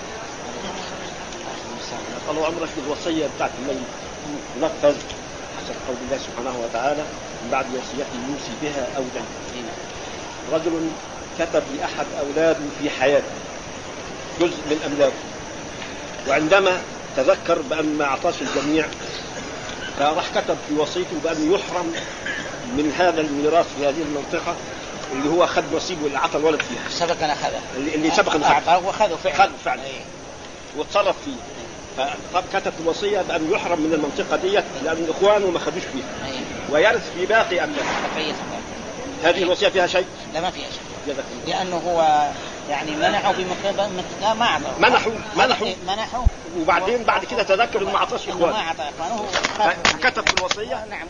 الله عمرك الوصية بتاعت الميت نفذ حسب قول الله سبحانه وتعالى من بعد وصيته يوصي بها أو دين. رجل كتب لأحد أولاده في حياته جزء من أملاكه، وعندما تذكر بأن ما أعطاش الجميع فراح كتب في وصيته بأن يحرم من هذا الميراث في هذه المنطقة اللي هو خد نصيبه اللي عطى الولد فيها. سبق أن أخذه. اللي, اللي سبق أن أعطاه وأخذه فعلا. خذ فعلا. وتصرف فيه. فكتب الوصية بأن يحرم من المنطقة ديت لأن إخوانه ما خدوش فيها. أيه. ويرث في باقي أملاكه. هذه الوصية فيها شيء؟ لا ما فيها شيء. لأنه هو يعني منحه بمقدار لا ما أعطاه. منحه منحه منحه وبعدين بعد كده تذكر إنه ما أعطاش إخوانه. ما أعطى إخوانه. كتب في الوصية. نعم.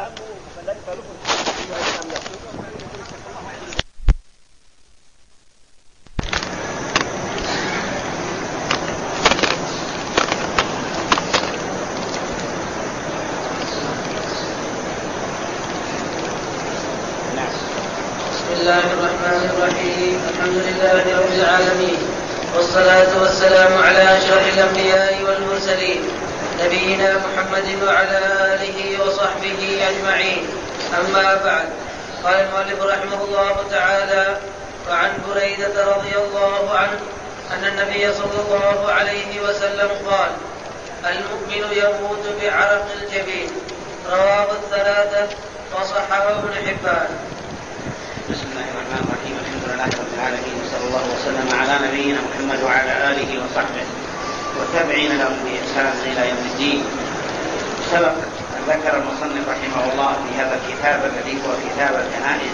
بسم الله الرحمن الرحيم. الحمد لله رب العالمين، والصلاة والسلام على أشرف الأنبياء والمرسلين نبينا محمد وعلى آله وصحبه أجمعين. أما بعد، قال المؤلف رحمه الله تعالى: وعن بريدة رضي الله عنه أن النبي صلى الله عليه وسلم قال: المؤمن يموت بعرق الجبين. رواه الثلاثة وصححه ابن حبان. بسم الله الرحمن الرحيم. الحمد لله رب العالمين، وصلى الله وسلم على نبينا محمد وعلى آله وصحبه والتابعين لهم بإحسان إلى يوم الدين. سبق أن ذكر المصنف رحمه الله في هذا الكتاب الذي هو كتاب الجنائز،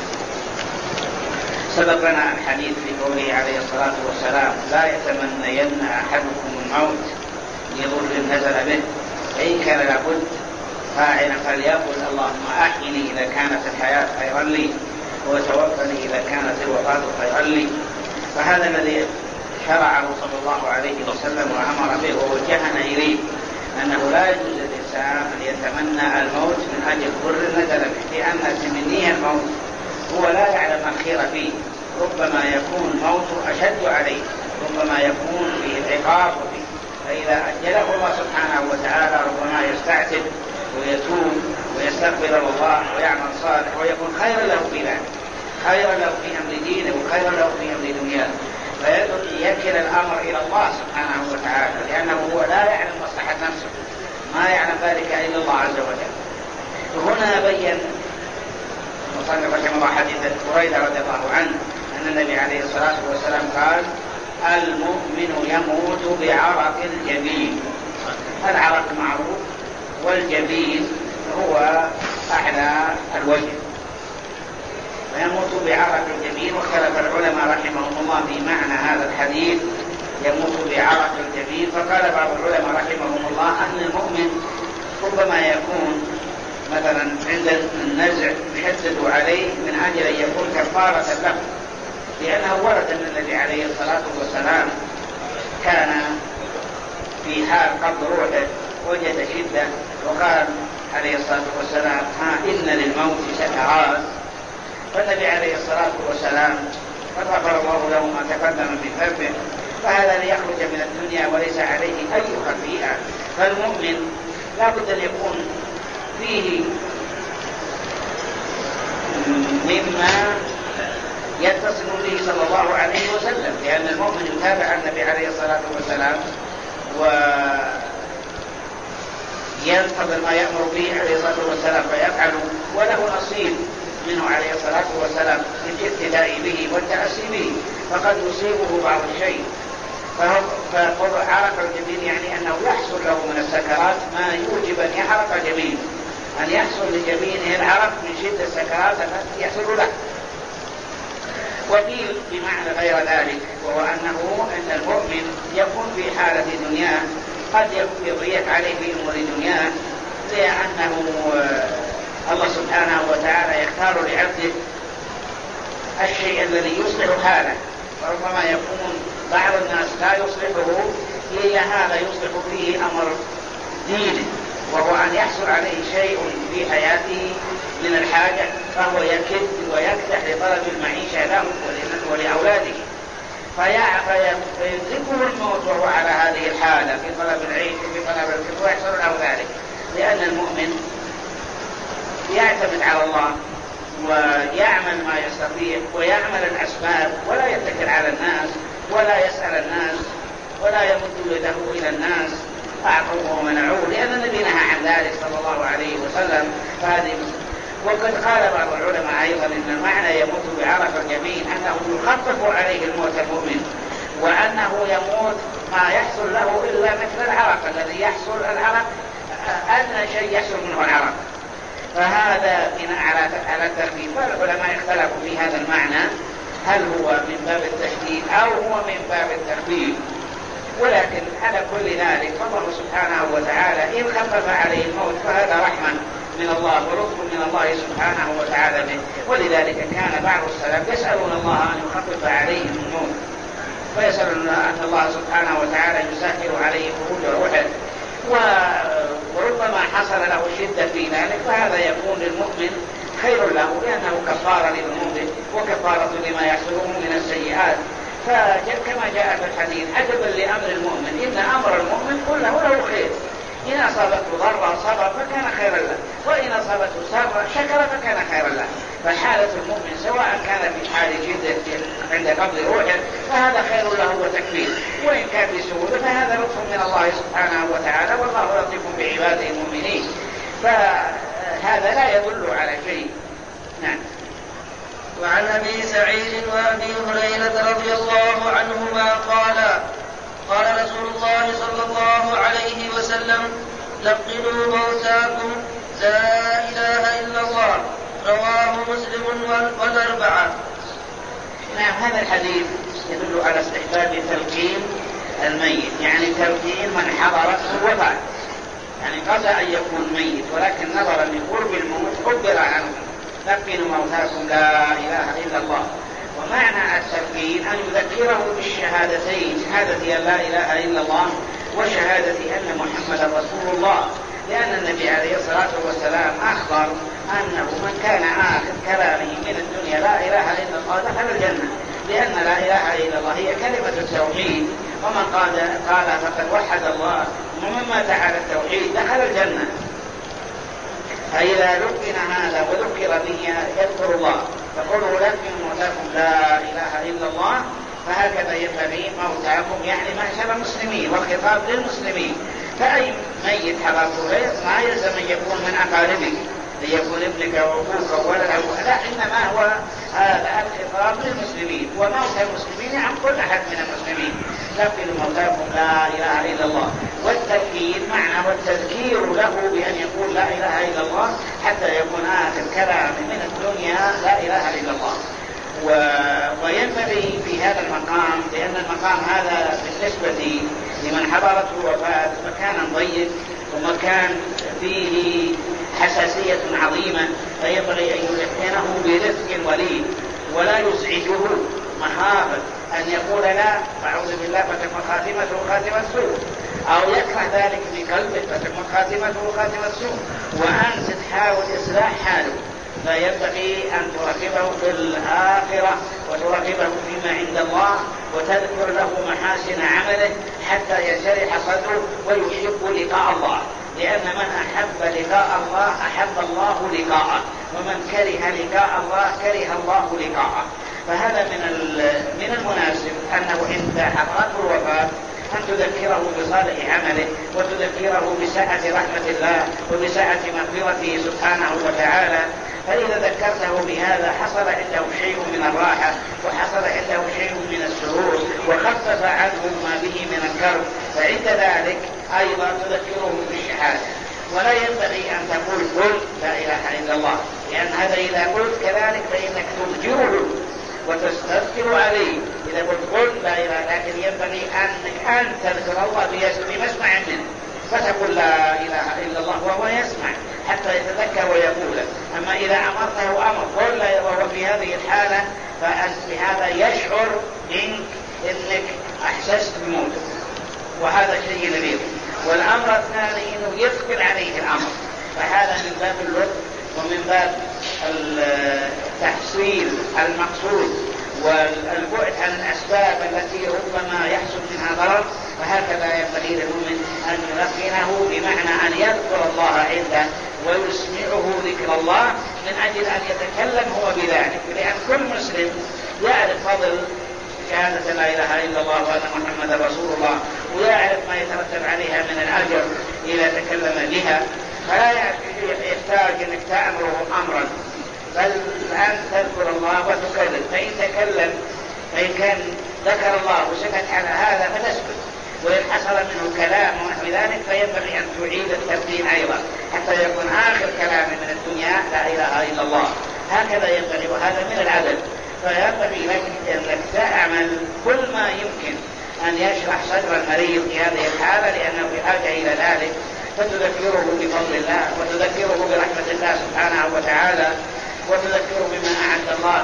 سبق لنا الحديث في قوله عليه الصلاة والسلام: لا يتمنين أحدكم الموت لضر نزل به، فإن كان لابد فاعلا فليقل اللهم أحيني إذا كانت الحياة خيرا لي وتوفني إذا كانت الوفاة خيرا لي. فهذا الذي شرعه صلى الله عليه وسلم وأمر به ووجهنا إليه، أنه لا يجوز للإنسان أن يتمنى الموت من أجل ضر نزل به، لأن تمنيه الموت هو لا يعلم الخير فيه، ربما يكون الموت أشد عليه، ربما يكون فيه العقاب فيه، فإذا أجله الله سبحانه وتعالى ربما يستعتب ويتوب ويستغفر الله ويعمل صالح ويكون خيرا له في ذلك، خيرا له في أمر دينه وخيرا له في أمر دنياه، فيكل الأمر إلى الله سبحانه وتعالى، لأنه هو لا يعلم مصلحة نفسه، ما يعلم ذلك إلا الله عز وجل. وهنا بين المصنف رحمه الله حديث بريدة رضي الله عنه أن النبي عليه الصلاة والسلام قال: المؤمن يموت بعرق الجبين. العرق معروف، والجبين هو أعلى الوجه، فيموت بعرق الجبين. واختلف العلماء رحمهم الله في معنى هذا الحديث يموت بعرق الجبين، فقال بعض العلماء رحمهم الله أن المؤمن ربما يكون مثلا عند النزع يشدد عليه من أجل أن يكون كفارة له، لأنه ورد من النبي عليه الصلاة والسلام كان في حال قبض روحه وجد شدة وقال عليه الصلاة والسلام: ها إن للموت سكرات. فالنبي عليه الصلاة والسلام قد غفر الله له ما تقدم من ذنبه، فهذا ليخرج من الدنيا وليس عليه أي خطيئة. فالمؤمن لا بد أن يكون فيه مما يتصل به صلى الله عليه وسلم، لأن المؤمن يتابع النبي عليه الصلاة والسلام وينتظر ما يأمر به عليه الصلاة والسلام فيفعل، وله نصيب منه عليه الصلاة والسلام بالاقتداء به والتأسي به، فقد يصيبه بعض الشيء. فقضاء عرق الجبين يعني أنه يحصل له من السكرات ما يوجب أن يحرق الجبين، أن يحصل لجبينه العرق من شدة السكرات التي يحصل له. وقيل بمعنى غير ذلك، وهو أنه أن المؤمن يكون في حالة دنياه قد يضيق عليه في أمور دنياه، لأنه الله سبحانه وتعالى يختار لعبده الشيء الذي يصلح حاله، وربما يكون بعض الناس لا يصلحه إلا هذا يصلح فيه أمر دينه، وهو أن يحصل عليه شيء في حياته من الحاجة، فهو يكد ويكدح لطلب المعيشة له ولأولاده، فيدركه الموت وهو على هذه الحالة في طلب العيش وفي طلب الكسب، ويحصل له ذلك، لأن المؤمن يعتمد على الله ويعمل ما يستطيع ويعمل الأسباب، ولا يتكل على الناس ولا يسأل الناس ولا يمد يده إلى الناس أعطوه ومنعوه، لأن النبي نهى عن ذلك صلى الله عليه وسلم. فهذه وقد قال بعض العلماء أيضا إن المعنى يموت بعرق الجبين أنه يخفف عليه الموت المؤمن، وأنه يموت ما يحصل له إلا مثل العرق الذي يحصل العرق، أدنى شيء يحصل منه العرق. فهذا بناء على التخفيف. فالعلماء اختلفوا في هذا المعنى، هل هو من باب التشديد أو هو من باب التخفيف، ولكن على كل ذلك فالله سبحانه وتعالى إن خفف عليه الموت فهذا رحمة من الله ولطف من الله سبحانه وتعالى به. ولذلك كان بعض السلف يسألون الله أن يخفف عليهم الموت، فيسألون أن الله سبحانه وتعالى يسهل عليه خروج روحه، وربما حصل له شدة في ذلك، فهذا يكون للمؤمن خير له، لأنه كفارة لذنوبه وكفارة لما يحصله من السيئات. فكما جاء في الحديث عجبا لأمر المؤمن، إن أمر المؤمن كله له خير، إن أصابته ضرا صبر فكان خيرا له، وإن أصابته سرا شكر فكان خيرا له. فحالة المؤمن سواء كان في حال جدة عند قبض روحه فهذا خير له وتكفير، وإن كان في سهولة فهذا لطف من الله سبحانه وتعالى، والله لطيف بعباده المؤمنين. فهذا لا يدل على شيء. نعم. وعن أبي سعيد وأبي هريرة رضي الله عنهما قال قال رسول الله صلى الله عليه وسلم: لقنوا موتاكم لا إله إلا الله، رواه مسلم والأربعة. نعم. هذا الحديث يدل على استحباب تلقين الميت، يعني تلقين من حضرته الوفاة، يعني قبل أن يكون ميت ولكن نظرا لقرب الموت عبر عنه: لقنوا موتاكم لا إله إلا الله. ومعنى التلقين أن يذكره بالشهادتين، شهادة أن لا إله إلا الله وشهادة أن محمدا رسول الله، لأن النبي عليه الصلاة والسلام أخبر أنه من كان آخر كلامه من الدنيا لا إله إلا الله دخل الجنة، لأن لا إله إلا الله هي كلمة التوحيد، ومن قال قال فقد وحد الله، ومن مات على التوحيد دخل الجنة. فإذا لقن هذا وذكر به يذكر الله، فقولوا لكن موتاكم لا إله إلا الله، فهكذا ينبغي موتاكم يعني معشر المسلمين، والخطاب للمسلمين. فأي ميت حضرته ما يلزم أن يكون من أقاربك، ليكون ابنك وأخوك ولا لا، إنما هو هذا الخطاب للمسلمين، وموت المسلمين عن كل أحد من المسلمين. لكن موتاكم لا إله إلا الله، والتذكير معنى والتذكير له بأن يقول لا إله إلا الله حتى يكون آخر كلام من الدنيا لا إله إلا الله. و... وينبغي في هذا المقام، لأن المقام هذا بالنسبة لمن حضرته الوفاة مكانا ضيق ومكان فيه حساسية عظيمة، فينبغي أن يلحنه برفق ولين ولا يزعجه مخافة أن يقول لا أعوذ بالله فتكون خاتمته خاتمة سوء، أو يكره ذلك في قلبه فتكون خاتمته خاتمة سوء، وأنت تحاول إصلاح حاله. فينبغي أن تراقبه في الآخرة وتراقبه فيما عند الله، وتذكر له محاسن عمله حتى ينشرح صدره ويحب لقاء الله، لأن من أحب لقاء الله أحب الله لقاءه، ومن كره لقاء الله كره الله لقاءه. فهذا من من المناسب أنه عند حضرات الوفاة أن تذكره بصالح عمله، وتذكره بسعة رحمة الله وبسعة مغفرته سبحانه وتعالى، فإذا ذكرته بهذا حصل عنده شيء من الراحة وحصل عنده شيء من السرور وخفف عنه ما به من الكرب، فعند ذلك أيضا تذكره بالشهادة. ولا ينبغي أن تقول قل لا إله إلا الله، لأن هذا إذا قلت كذلك فإنك تذكره وتستذكر عليه. إذا قلت قل لا إله، لكن ينبغي أنك أن تذكر الله بمسمع منه، فتقول لا إله إلا الله وهو يسمع حتى يتذكر ويقول. أما إذا أمرته أمر قل لا، وهو في هذه الحالة فأنت بهذا يشعر منك أنك أحسست بموته، وهذا شيء نبيل. والأمر الثاني أنه يثقل عليه الأمر، فهذا من باب اللطف ومن باب تحصيل المقصود والبعد عن الأسباب التي ربما يحصل منها ضرر. فهكذا ينبغي للمؤمن أن يلقنه بمعنى أن يذكر الله عنده ويسمعه ذكر الله من أجل أن يتكلم هو بذلك، لأن كل مسلم يعرف فضل شهادة لا إله إلا الله وأن محمد رسول الله، ويعرف ما يترتب عليها من الأجر إذا تكلم بها، فلا يحتاج أنك تأمره أمرا، بل أن تذكر الله وتكلم. فإن تكلم فإن كان ذكر الله وسكت على هذا فتسكت، وإن حصل منه كلام ونحو ذلك فينبغي أن تعيد الترتيب أيضا حتى يكون آخر كلام من الدنيا لا إله إلا الله. هكذا ينبغي، وهذا من العدل. فينبغي لك أنك تعمل كل ما يمكن أن يشرح صدر المريض في هذه الحالة، لأنه بحاجة إلى ذلك، فتذكره بفضل الله وتذكره برحمة الله سبحانه وتعالى، وتذكره بما أعد الله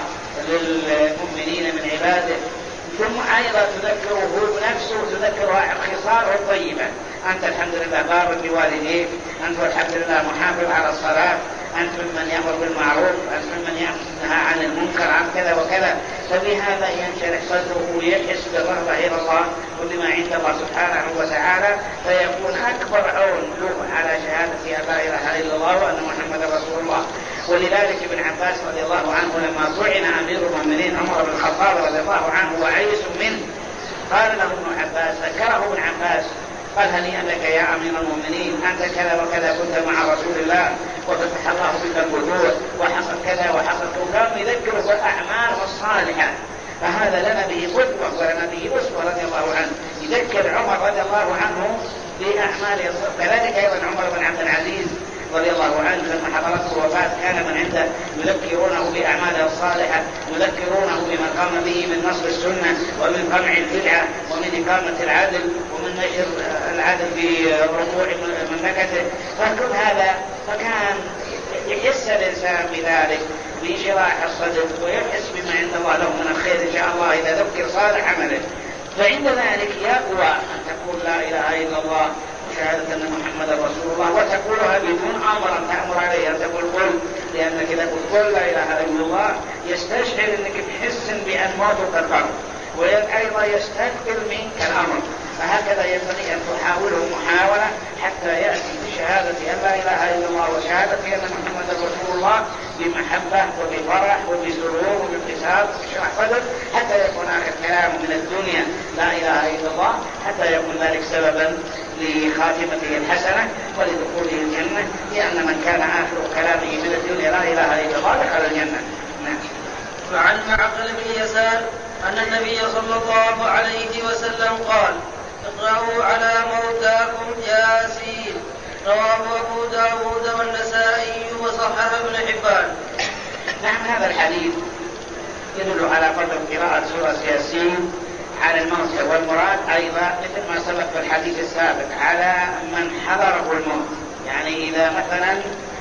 للمؤمنين من عباده. ثم أيضا تذكره نفسه، تذكره خصاله الطيبة. أنت الحمد لله بار بوالديك، أنت الحمد لله محافظ على الصلاة، أنت ممن يأمر بالمعروف، أنت ممن ينهى عن المنكر، عن كذا وكذا. فبهذا ينشرح صدره ويحس بالرغبة إلى الله وبما عند الله سبحانه وتعالى، فيكون أكبر عون له على شهادة أن لا إله إلا الله وأن محمد رسول الله. ولذلك ابن عباس رضي الله عنه لما طعن أمير المؤمنين عمر بن الخطاب رضي الله عنه وعيس منه، قال له ابن عباس، ذكره ابن عباس، قال هنيئا لك يا أمير المؤمنين، أنت كذا وكذا كنت مع رسول الله وفتح الله بك الفتوح وحصل كذا وحصل كذا، يذكره بالأعمال الصالحة. فهذا لنا به قدوة ولنا به أسوة رضي الله عنه. يذكر عمر رضي الله عنه بأعماله. كذلك أيضا عمر بن عبد العزيز رضي الله عنه لما حضرته الوفاة كان من عنده يذكرونه بأعماله الصالحة، يذكرونه بما قام به من نصر السنة ومن قمع البدعة ومن إقامة العدل ومن نشر العدل في رفوع مملكته. فكل هذا فكان يحس الإنسان بذلك بانشراح الصدر ويحس بما عند الله له من الخير إن شاء الله إذا ذكر صالح عمله. فعند ذلك يقوى أن تقول لا إله إلا الله شهادة أن محمد رسول الله، وتقولها بدون أمر أن تأمر عليه أن تقول قل، لأنك إذا قلت قل لا إله إلا الله يستشعر أنك تحس بأن موتك القرب، وأيضا يستقبل منك الأمر. فهكذا ينبغي أن تحاوله محاولة حتى يأتي بشهادة أن لا إله إلا الله وشهادة أن محمد رسول الله بمحبة وبفرح وبسرور وبابتسام وبشرح صدر، حتى يكون آخر كلام من الدنيا لا إله إلا الله، حتى يكون ذلك سببا لخاتمته الحسنة ولدخوله الجنة، لأن من كان آخر كلامه من الدنيا لا إله إلا الله دخل الجنة. نعم. وعن معقل بن يسار أن النبي صلى الله عليه وسلم قال: اقرأوا على موتاكم ياسين. رواه أبو داود والنسائي وصححه ابن حبان. نعم، هذا الحديث يدل على فضل قراءة سورة ياسين على الموت، والمراد أيضا مثل ما سبق في الحديث السابق على من حضره الموت، يعني إذا مثلا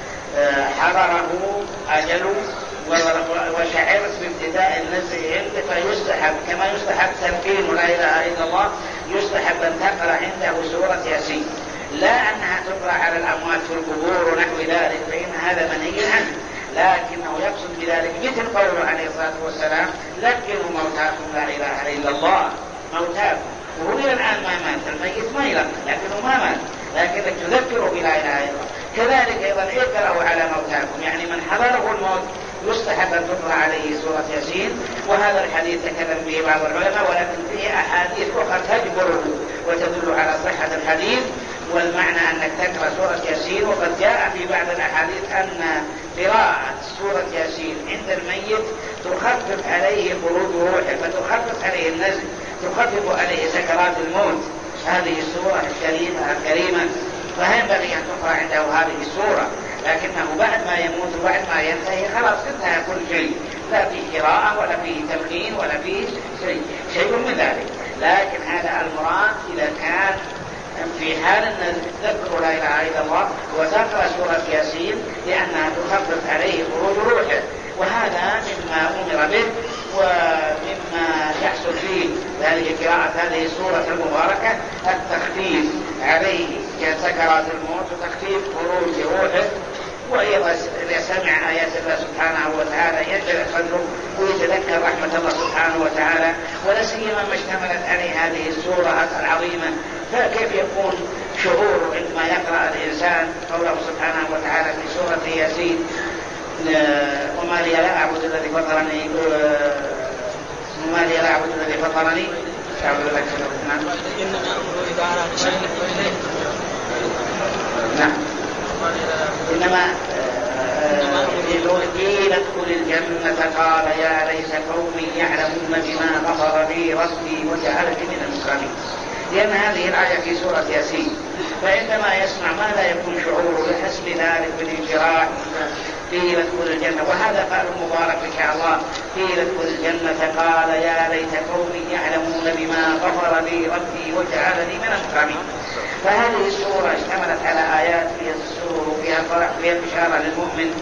حضره أجله وشعرت بابتداء النزع عنده فيستحب كما يستحب تلقين لا إله إلا الله، يستحب أن تقرأ عنده سورة ياسين، لا أنها تقرأ على الأموات في القبور ونحو ذلك، فإن هذا منهي عنه، لكنه يقصد بذلك مثل قوله عليه الصلاة والسلام: لكنوا موتاكم لا إله إلا الله. موتاكم، وهو الآن ما مات، الميت ما يلقى لكنه ما مات، لكنك تذكره بلا إله إلا الله. كذلك أيضا اقرأوا على موتاكم، يعني من حضره الموت يستحب أن تقرأ عليه سورة ياسين. وهذا الحديث تكلم به بعض العلماء، ولكن فيه أحاديث أخرى تجبره وتدل على صحة الحديث. والمعنى أنك تقرأ سورة ياسين. وقد جاء في بعض الأحاديث أن قراءة سورة ياسين عند الميت تخفف عليه خروج روحه، فتخفف عليه النزل، تخفف عليه سكرات الموت. هذه السورة الكريمة الكريمة فينبغي أن تقرأ عنده هذه السورة، لكنه بعد ما يموت وبعد ما ينتهي خلاص انتهى كل شيء، لا في قراءة ولا في تلقين ولا في شيء شيء من ذلك. لكن هذا المراد إذا كان في حال أن تذكر لا إله إلا الله وتقرأ سورة ياسين لأنها تخفف عليه خروج روحه، وهذا مما أمر به ومما يحصل فيه هذه قراءة هذه السورة المباركة التخفيف عليه كسكرات الموت وتخفيف خروج روحه. وإذا سمع آيات الله سبحانه وتعالى ينشرح صدره ويتذكر رحمة الله سبحانه وتعالى، ولا سيما ما اشتملت عليه هذه السورة العظيمة. فكيف يكون شعور عندما يقرأ الإنسان قوله سبحانه وتعالى في سورة ياسين وما لي لا أعبد الذي فطرني وما لي لا أعبد الذي فطرني أعبد لك إنما أمره إذا أراد شيئا إليه. نعم. إنما قيل ادخل الجنة قال يا ليت قومي يعلمون بما غفر لي ربي وجعلني من المكرمين، لأن هذه الآية في سورة ياسين. فعندما يسمع ما لا يكون شعوره بحسب ذلك بالانشراح قيل ادخل الجنة. وهذا قال المبارك بك الله قيل ادخل الجنة قال يا ليت قومي يعلمون بما غفر لي ربي وجعلني من المكرمين. فهذه السورة اشتملت على آيات فيها السرور وفيها الفرح وفيها البشارة للمؤمن،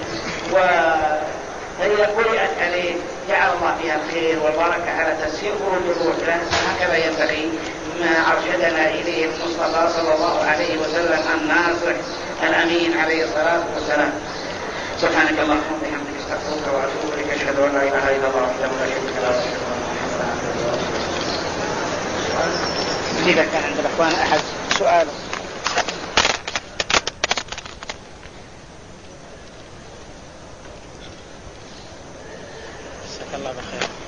فإذا قرأت عليه جعل الله فيها الخير والبركة على تسهيل خروج الروح. هكذا ينبغي ما أرشدنا إليه المصطفى صلى الله عليه وسلم الناصح الأمين عليه الصلاة والسلام. سبحانك اللهم وبحمدك استغفرك وأتوب إليك، أشهد أن لا إله إلا الله وحده لا شريك له وأشهد أن إذا كان عند الأخوان أحد سؤال. جزاك الله بخير.